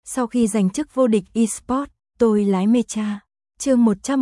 Sau khi giành chức vô địch eSports, tôi lái Mecha. Chương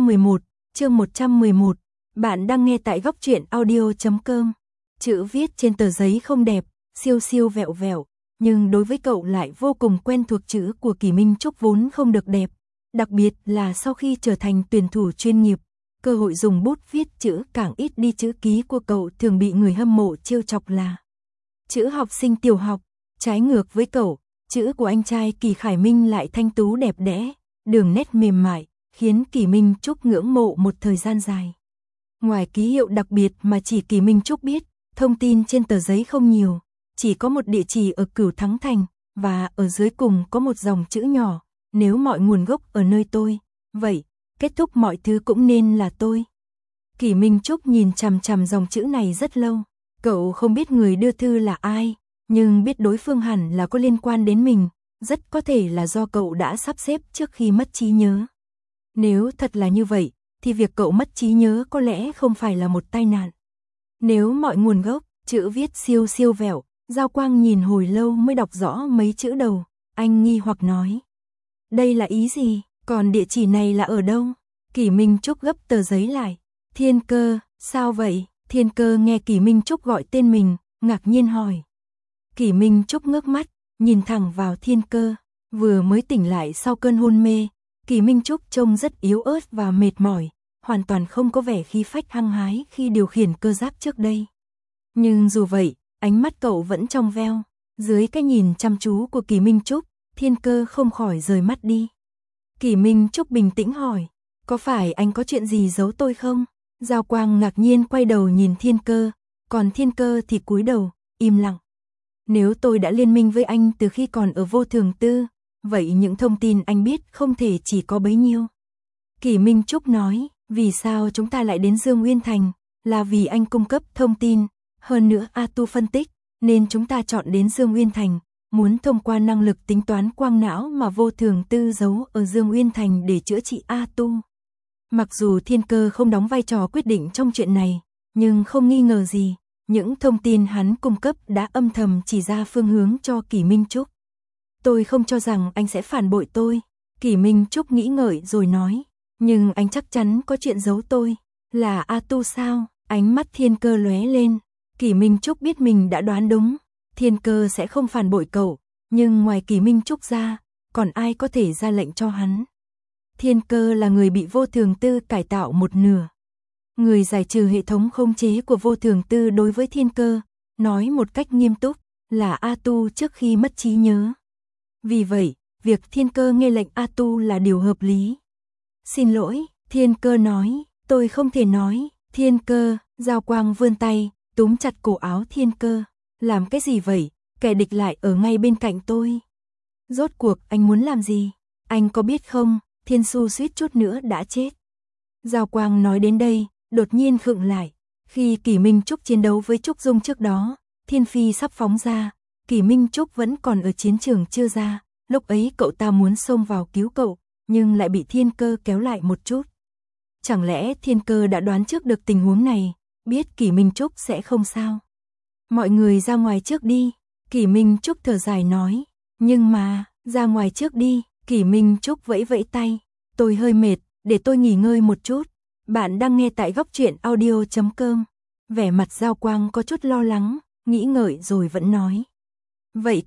111, bạn đang nghe tại góc truyện audio.com. Chữ viết trên tờ giấy không đẹp, siêu siêu vẹo vẹo, nhưng đối với cậu lại vô cùng quen thuộc. Chữ của Kỷ Minh Trúc vốn không được đẹp, đặc biệt là sau khi trở thành tuyển thủ chuyên nghiệp, cơ hội dùng bút viết chữ càng ít đi. Chữ ký của cậu thường bị người hâm mộ trêu chọc là chữ học sinh tiểu học. Trái ngược với cậu, chữ của anh trai Kỷ Khải Minh lại thanh tú đẹp đẽ, đường nét mềm mại, khiến Kỷ Minh Trúc ngưỡng mộ một thời gian dài. Ngoài ký hiệu đặc biệt mà chỉ Kỷ Minh Trúc biết, thông tin trên tờ giấy không nhiều, chỉ có một địa chỉ ở Cửu Thắng Thành, và ở dưới cùng có một dòng chữ nhỏ: nếu mọi nguồn gốc ở nơi tôi, vậy kết thúc mọi thứ cũng nên là tôi. Kỷ Minh Trúc nhìn chằm chằm dòng chữ này rất lâu. Cậu không biết người đưa thư là ai, nhưng biết đối phương hẳn là có liên quan đến mình, rất có thể là do cậu đã sắp xếp trước khi mất trí nhớ. Nếu thật là như vậy, thì việc cậu mất trí nhớ có lẽ không phải là một tai nạn. Nếu mọi nguồn gốc, chữ viết siêu siêu vẹo, Giao Quang nhìn hồi lâu mới đọc rõ mấy chữ đầu, anh nghi hoặc nói: đây là ý gì, còn địa chỉ này là ở đâu? Kỷ Minh Trúc gấp tờ giấy lại. Thiên Cơ, sao vậy? Thiên Cơ nghe Kỷ Minh Trúc gọi tên mình, ngạc nhiên hỏi. Kỷ Minh Trúc ngước mắt, nhìn thẳng vào Thiên Cơ. Vừa mới tỉnh lại sau cơn hôn mê, Kỷ Minh Trúc trông rất yếu ớt và mệt mỏi, hoàn toàn không có vẻ khí phách hăng hái khi điều khiển cơ giáp trước đây. Nhưng dù vậy, ánh mắt cậu vẫn trong veo. Dưới cái nhìn chăm chú của Kỷ Minh Trúc, Thiên Cơ không khỏi rời mắt đi. Kỷ Minh Trúc bình tĩnh hỏi: có phải anh có chuyện gì giấu tôi không? Giao Quang ngạc nhiên quay đầu nhìn Thiên Cơ, còn Thiên Cơ thì cúi đầu, im lặng. Nếu tôi đã liên minh với anh từ khi còn ở Vô Thường Tư, vậy những thông tin anh biết không thể chỉ có bấy nhiêu. Kỷ Minh Trúc nói: vì sao chúng ta lại đến Dương Uyên Thành? Là vì anh cung cấp thông tin, hơn nữa A Tu phân tích, nên chúng ta chọn đến Dương Uyên Thành, muốn thông qua năng lực tính toán quang não mà Vô Thường Tư giấu ở Dương Uyên Thành để chữa trị A Tu. Mặc dù Thiên Cơ không đóng vai trò quyết định trong chuyện này, nhưng không nghi ngờ gì, những thông tin hắn cung cấp đã âm thầm chỉ ra phương hướng cho Kỷ Minh Trúc. Tôi không cho rằng anh sẽ phản bội tôi. Kỷ Minh Trúc nghĩ ngợi rồi nói: nhưng anh chắc chắn có chuyện giấu tôi. Là A Tu sao? Ánh mắt Thiên Cơ lóe lên. Kỷ Minh Trúc biết mình đã đoán đúng. Thiên Cơ sẽ không phản bội cậu, nhưng ngoài Kỷ Minh Trúc ra, còn ai có thể ra lệnh cho hắn? Thiên Cơ là người bị Vô Thường Tư cải tạo một nửa. Người giải trừ hệ thống khống chế của Vô Thường Tư đối với Thiên Cơ, nói một cách nghiêm túc, là A Tu trước khi mất trí nhớ. Vì vậy, việc Thiên Cơ nghe lệnh A Tu là điều hợp lý. Xin lỗi, Thiên Cơ nói, tôi không thể nói. Thiên Cơ, Giao Quang vươn tay, túm chặt cổ áo Thiên Cơ. Làm cái gì vậy? Kẻ địch lại ở ngay bên cạnh tôi. Rốt cuộc anh muốn làm gì? Anh có biết không, Thiên Su suýt chút nữa đã chết. Giao Quang nói đến đây, đột nhiên khựng lại. Khi Kỷ Minh Trúc chiến đấu với Trúc Dung trước đó, Thiên Phi sắp phóng ra, Kỷ Minh Trúc vẫn còn ở chiến trường chưa ra. Lúc ấy cậu ta muốn xông vào cứu cậu, nhưng lại bị Thiên Cơ kéo lại một chút. Chẳng lẽ Thiên Cơ đã đoán trước được tình huống này, biết Kỷ Minh Trúc sẽ không sao? Mọi người ra ngoài trước đi. Kỷ Minh Trúc thở dài nói. Nhưng mà, ra ngoài trước đi. Kỷ Minh Trúc vẫy vẫy tay. Tôi hơi mệt, để tôi nghỉ ngơi một chút. Bạn đang nghe tại góc truyện audio.com. Vẻ mặt Giao Quang có chút lo lắng, nghĩ ngợi rồi vẫn nói. Vậy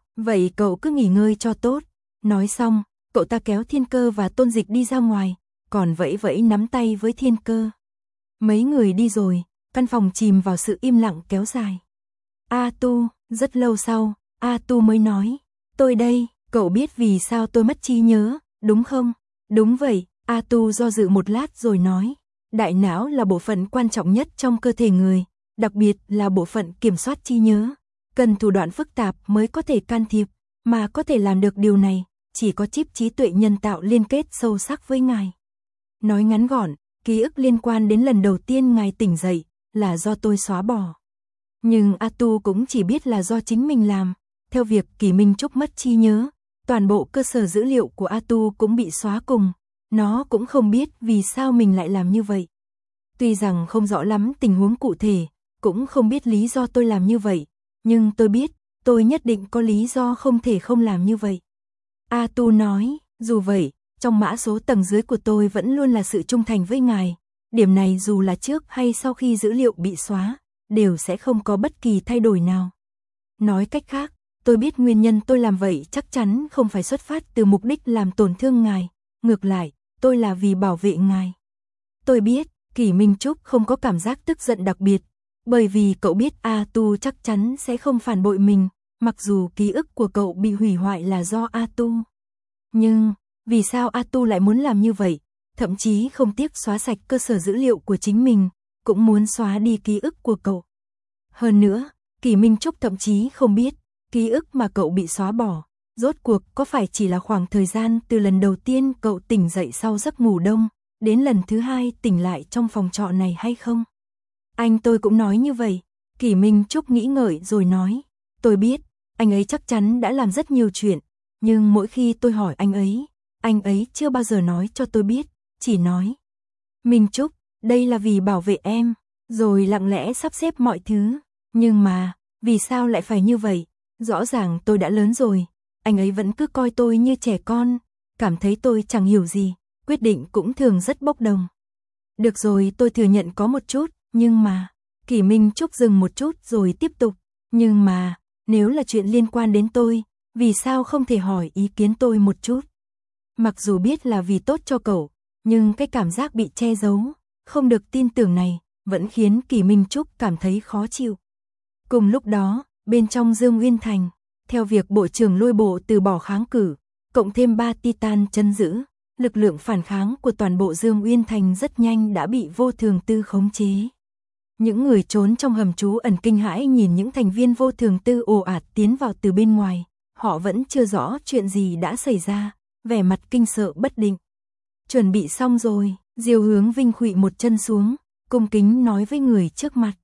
cậu cứ nghỉ ngơi cho tốt. Nói xong, cậu ta kéo Thiên Cơ và Tôn Dịch đi ra ngoài, còn vẫy vẫy nắm tay với Thiên Cơ. Mấy người đi rồi, căn phòng chìm vào sự im lặng kéo dài. A Tu, rất lâu sau, A Tu mới nói. Tôi đây, cậu biết vì sao tôi mất trí nhớ, đúng không? Đúng vậy, A Tu do dự một lát rồi nói. Đại não là bộ phận quan trọng nhất trong cơ thể người, đặc biệt là bộ phận kiểm soát trí nhớ. Cần thủ đoạn phức tạp mới có thể can thiệp, mà có thể làm được điều này, chỉ có chip trí tuệ nhân tạo liên kết sâu sắc với ngài. Nói ngắn gọn, ký ức liên quan đến lần đầu tiên ngài tỉnh dậy, là do tôi xóa bỏ. Nhưng A Tu cũng chỉ biết là do chính mình làm. Theo việc Kỷ Minh Trúc mất trí nhớ, toàn bộ cơ sở dữ liệu của A Tu cũng bị xóa cùng. Nó cũng không biết vì sao mình lại làm như vậy. Tuy rằng không rõ lắm tình huống cụ thể, cũng không biết lý do tôi làm như vậy, nhưng tôi biết, tôi nhất định có lý do không thể không làm như vậy. A Tu nói, dù vậy, trong mã số tầng dưới của tôi vẫn luôn là sự trung thành với ngài. Điểm này dù là trước hay sau khi dữ liệu bị xóa, đều sẽ không có bất kỳ thay đổi nào. Nói cách khác, tôi biết nguyên nhân tôi làm vậy chắc chắn không phải xuất phát từ mục đích làm tổn thương ngài. Ngược lại, tôi là vì bảo vệ ngài. Tôi biết, Kỷ Minh Trúc không có cảm giác tức giận đặc biệt, bởi vì cậu biết A Tu chắc chắn sẽ không phản bội mình, mặc dù ký ức của cậu bị hủy hoại là do A Tu. Nhưng, vì sao A Tu lại muốn làm như vậy, thậm chí không tiếc xóa sạch cơ sở dữ liệu của chính mình, cũng muốn xóa đi ký ức của cậu. Hơn nữa, Kỷ Minh Trúc thậm chí không biết, ký ức mà cậu bị xóa bỏ, rốt cuộc có phải chỉ là khoảng thời gian từ lần đầu tiên cậu tỉnh dậy sau giấc ngủ đông, đến lần thứ hai tỉnh lại trong phòng trọ này hay không? Anh tôi cũng nói như vậy. Kỷ Minh Trúc nghĩ ngợi rồi nói, tôi biết, anh ấy chắc chắn đã làm rất nhiều chuyện, nhưng mỗi khi tôi hỏi anh ấy chưa bao giờ nói cho tôi biết, chỉ nói, Minh Trúc, đây là vì bảo vệ em, rồi lặng lẽ sắp xếp mọi thứ, nhưng mà, vì sao lại phải như vậy? Rõ ràng tôi đã lớn rồi, anh ấy vẫn cứ coi tôi như trẻ con, cảm thấy tôi chẳng hiểu gì, quyết định cũng thường rất bốc đồng. Được rồi, tôi thừa nhận có một chút, nhưng mà, Kỷ Minh Trúc dừng một chút rồi tiếp tục, nhưng mà, nếu là chuyện liên quan đến tôi, vì sao không thể hỏi ý kiến tôi một chút? Mặc dù biết là vì tốt cho cậu, nhưng cái cảm giác bị che giấu, không được tin tưởng này, vẫn khiến Kỷ Minh Trúc cảm thấy khó chịu. Cùng lúc đó, bên trong Dương Uyên Thành, theo việc Bộ trưởng Lôi Bộ từ bỏ kháng cử, cộng thêm 3 Titan trấn giữ, lực lượng phản kháng của toàn bộ Dương Uyên Thành rất nhanh đã bị Vô Thường Tư khống chế. Những người trốn trong hầm trú ẩn kinh hãi nhìn những thành viên Vô Thường Tư ồ ạt tiến vào từ bên ngoài, họ vẫn chưa rõ chuyện gì đã xảy ra, vẻ mặt kinh sợ bất định. Chuẩn bị xong rồi, Diêu Hướng Vinh khuỵu một chân xuống, cung kính nói với người trước mặt.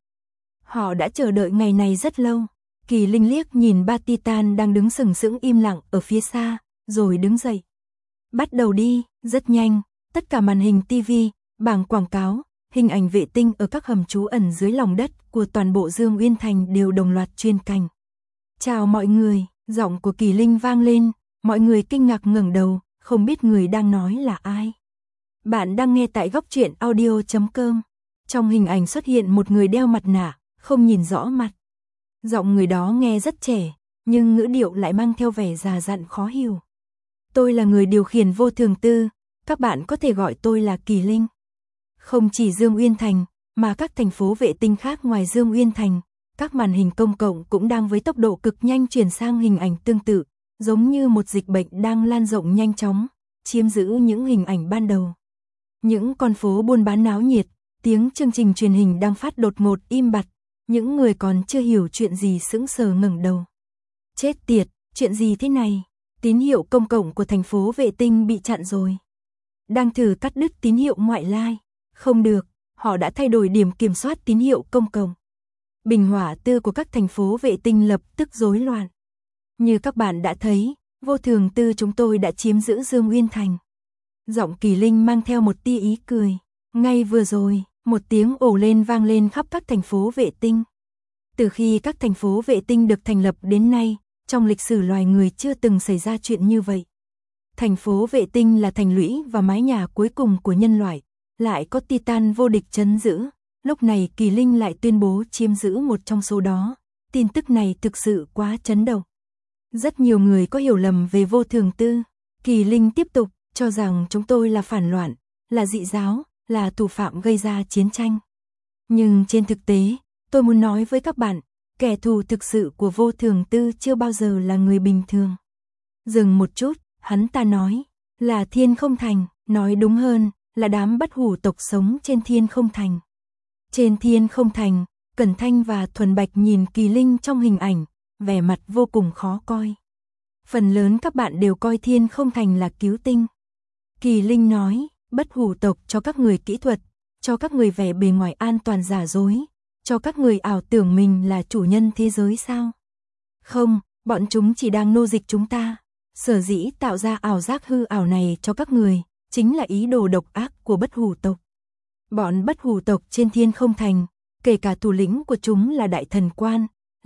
Họ đã chờ đợi ngày này rất lâu. Kỳ Linh liếc nhìn 3 Titan đang đứng sừng sững im lặng ở phía xa, rồi đứng dậy. Bắt đầu đi, rất nhanh, tất cả màn hình TV, bảng quảng cáo, hình ảnh vệ tinh ở các hầm trú ẩn dưới lòng đất của toàn bộ Dương Uyên Thành đều đồng loạt truyền cảnh. Chào mọi người, giọng của Kỳ Linh vang lên, mọi người kinh ngạc ngẩng đầu, không biết người đang nói là ai. Bạn đang nghe tại Góc Truyện Audio.com. Trong hình ảnh xuất hiện một người đeo mặt nạ, không nhìn rõ mặt. Giọng người đó nghe rất trẻ, nhưng ngữ điệu lại mang theo vẻ già dặn khó hiểu. Tôi là người điều khiển Vô Thường Tư, các bạn có thể gọi tôi là Kỳ Linh. Không chỉ Dương Uyên Thành, mà các thành phố vệ tinh khác ngoài Dương Uyên Thành, các màn hình công cộng cũng đang với tốc độ cực nhanh chuyển sang hình ảnh tương tự, giống như một dịch bệnh đang lan rộng nhanh chóng, chiếm giữ những hình ảnh ban đầu. Những con phố buôn bán náo nhiệt, tiếng chương trình truyền hình đang phát đột ngột im bặt, những người còn chưa hiểu chuyện gì sững sờ ngẩng đầu. Chết tiệt, chuyện gì thế này? Tín hiệu công cộng của thành phố vệ tinh bị chặn rồi. Đang thử cắt đứt tín hiệu ngoại lai. Không được, họ đã thay đổi điểm kiểm soát tín hiệu công cộng. Bình hỏa tư của các thành phố vệ tinh lập tức rối loạn. Như các bạn đã thấy, Vô Thường Tư chúng tôi đã chiếm giữ Dương Uyên Thành. Giọng Kỳ Linh mang theo một tia ý cười. Ngay vừa rồi, một tiếng ồ lên vang lên khắp các thành phố vệ tinh. Từ khi các thành phố vệ tinh được thành lập đến nay, trong lịch sử loài người chưa từng xảy ra chuyện như vậy. Thành phố vệ tinh là thành lũy và mái nhà cuối cùng của nhân loại, lại có Titan vô địch trấn giữ. Lúc này Kỳ Linh lại tuyên bố chiếm giữ một trong số đó. Tin tức này thực sự quá chấn động. Rất nhiều người có hiểu lầm về Vô Thường Tư. Kỳ Linh tiếp tục, cho rằng chúng tôi là phản loạn, là dị giáo, là thủ phạm gây ra chiến tranh. Nhưng trên thực tế, tôi muốn nói với các bạn, kẻ thù thực sự của Vô Thường Tư chưa bao giờ là người bình thường. Dừng một chút, hắn ta nói, là Thiên Không Thành, nói đúng hơn, là đám bất hủ tộc sống trên Thiên Không Thành. Trên Thiên Không Thành, Cẩn Thanh và Thuần Bạch nhìn Kỳ Linh trong hình ảnh, vẻ mặt vô cùng khó coi. Phần lớn các bạn đều coi Thiên Không Thành là cứu tinh. Kỳ Linh nói, bất hủ tộc cho các người kỹ thuật, cho các người vẻ bề ngoài an toàn giả dối, cho các người ảo tưởng mình là chủ nhân thế giới sao? Không, bọn chúng chỉ đang nô dịch chúng ta. Sở dĩ tạo ra ảo giác hư ảo này cho các người, chính là ý đồ độc ác của bất hủ tộc. Bọn bất hủ tộc trên Thiên Không Thành, kể cả thủ lĩnh của chúng là Đại Thần Quan,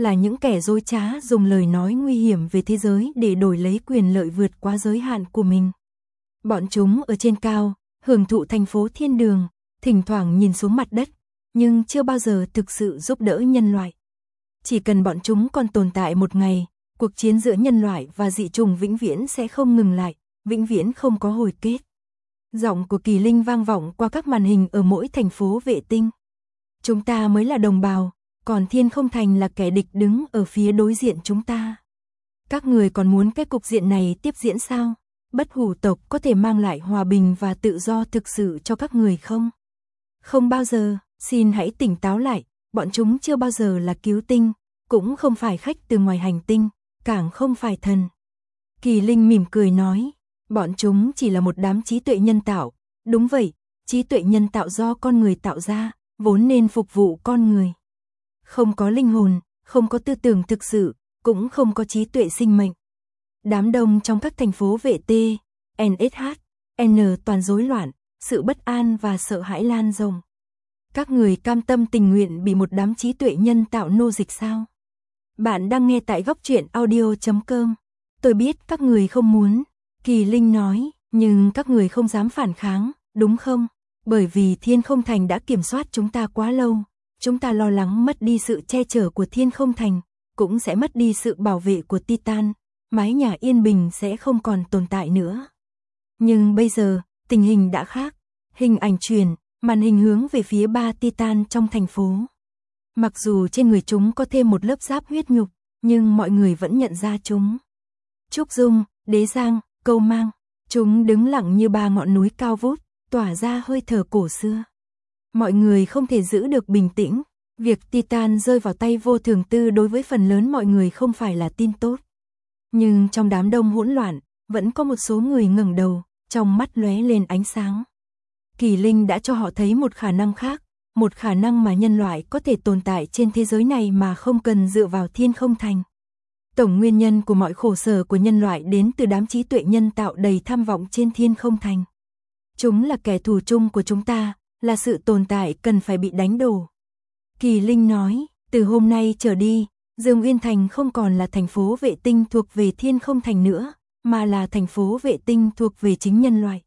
là những kẻ dối trá dùng lời nói nguy hiểm về thế giới để đổi lấy quyền lợi vượt quá giới hạn của mình. Bọn chúng ở trên cao, hưởng thụ thành phố thiên đường, thỉnh thoảng nhìn xuống mặt đất, nhưng chưa bao giờ thực sự giúp đỡ nhân loại. Chỉ cần bọn chúng còn tồn tại một ngày, cuộc chiến giữa nhân loại và dị chủng vĩnh viễn sẽ không ngừng lại, vĩnh viễn không có hồi kết. Giọng của Kỳ Linh vang vọng qua các màn hình ở mỗi thành phố vệ tinh. Chúng ta mới là đồng bào, còn Thiên Không Thành là kẻ địch đứng ở phía đối diện chúng ta. Các người còn muốn cái cục diện này tiếp diễn sao? Bất hủ tộc có thể mang lại hòa bình và tự do thực sự cho các người không? Không bao giờ, xin hãy tỉnh táo lại, bọn chúng chưa bao giờ là cứu tinh, cũng không phải khách từ ngoài hành tinh, càng không phải thần. Kỳ Linh mỉm cười nói, bọn chúng chỉ là một đám trí tuệ nhân tạo, đúng vậy, trí tuệ nhân tạo do con người tạo ra, vốn nên phục vụ con người. Không có linh hồn, không có tư tưởng thực sự, cũng không có trí tuệ sinh mệnh. Đám đông trong các thành phố vệ T, NSH, N toàn rối loạn, sự bất an và sợ hãi lan rộng. Các người cam tâm tình nguyện bị một đám trí tuệ nhân tạo nô dịch sao? Bạn đang nghe tại góc truyện audio.com. Tôi biết các người không muốn, Kỳ Linh nói, nhưng các người không dám phản kháng, đúng không? Bởi vì Thiên Không Thành đã kiểm soát chúng ta quá lâu, chúng ta lo lắng mất đi sự che chở của Thiên Không Thành, cũng sẽ mất đi sự bảo vệ của Titan, mái nhà yên bình sẽ không còn tồn tại nữa. Nhưng bây giờ, tình hình đã khác, hình ảnh truyền, màn hình hướng về phía 3 Titan trong thành phố. Mặc dù trên người chúng có thêm một lớp giáp huyết nhục, nhưng mọi người vẫn nhận ra chúng. Trúc Dung, Đế Giang, Câu Mang, chúng đứng lặng như 3 ngọn núi cao vút, tỏa ra hơi thở cổ xưa. Mọi người không thể giữ được bình tĩnh, việc Titan rơi vào tay Vô Thường Tư đối với phần lớn mọi người không phải là tin tốt. Nhưng trong đám đông hỗn loạn, vẫn có một số người ngẩng đầu, trong mắt lóe lên ánh sáng. Kỳ Linh đã cho họ thấy một khả năng khác, một khả năng mà nhân loại có thể tồn tại trên thế giới này mà không cần dựa vào Thiên Không Thành. Tổng nguyên nhân của mọi khổ sở của nhân loại đến từ đám trí tuệ nhân tạo đầy tham vọng trên Thiên Không Thành. Chúng là kẻ thù chung của chúng ta, là sự tồn tại cần phải bị đánh đổ. Kỳ Linh nói, từ hôm nay trở đi, Dương Uyên Thành không còn là thành phố vệ tinh thuộc về Thiên Không Thành nữa, mà là thành phố vệ tinh thuộc về chính nhân loại.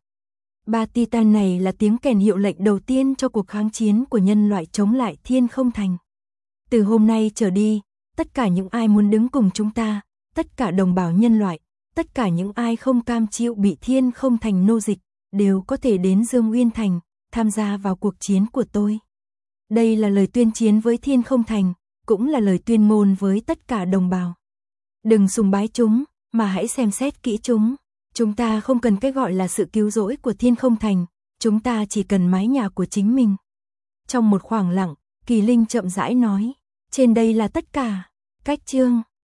3 Titan này là tiếng kèn hiệu lệnh đầu tiên cho cuộc kháng chiến của nhân loại chống lại Thiên Không Thành. Từ hôm nay trở đi, tất cả những ai muốn đứng cùng chúng ta, tất cả đồng bào nhân loại, tất cả những ai không cam chịu bị Thiên Không Thành nô dịch, đều có thể đến Dương Uyên Thành, tham gia vào cuộc chiến của tôi. Đây là lời tuyên chiến với Thiên Không Thành, cũng là lời tuyên ngôn với tất cả đồng bào. Đừng sùng bái chúng, mà hãy xem xét kỹ chúng. Chúng ta không cần cái gọi là sự cứu rỗi của Thiên Không Thành, chúng ta chỉ cần mái nhà của chính mình. Trong một khoảng lặng, Kỳ Linh chậm rãi nói, trên đây là tất cả. Cách chương